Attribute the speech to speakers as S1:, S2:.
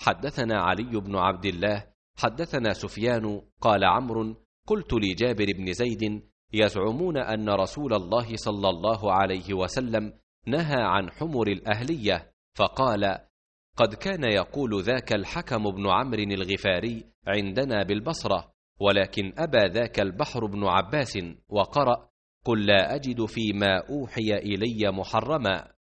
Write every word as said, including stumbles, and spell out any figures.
S1: حدثنا علي بن عبد الله حدثنا سفيان قال عمرو قلت لجابر بن زيد يزعمون أن رسول الله صلى الله عليه وسلم نهى عن حمر الأهلية، فقال قد كان يقول ذاك الحكم بن عمرو الغفاري عندنا بالبصرة، ولكن أبى ذاك البحر بن عباس وقرأ قل لا أجد فيما أوحي إلي محرما.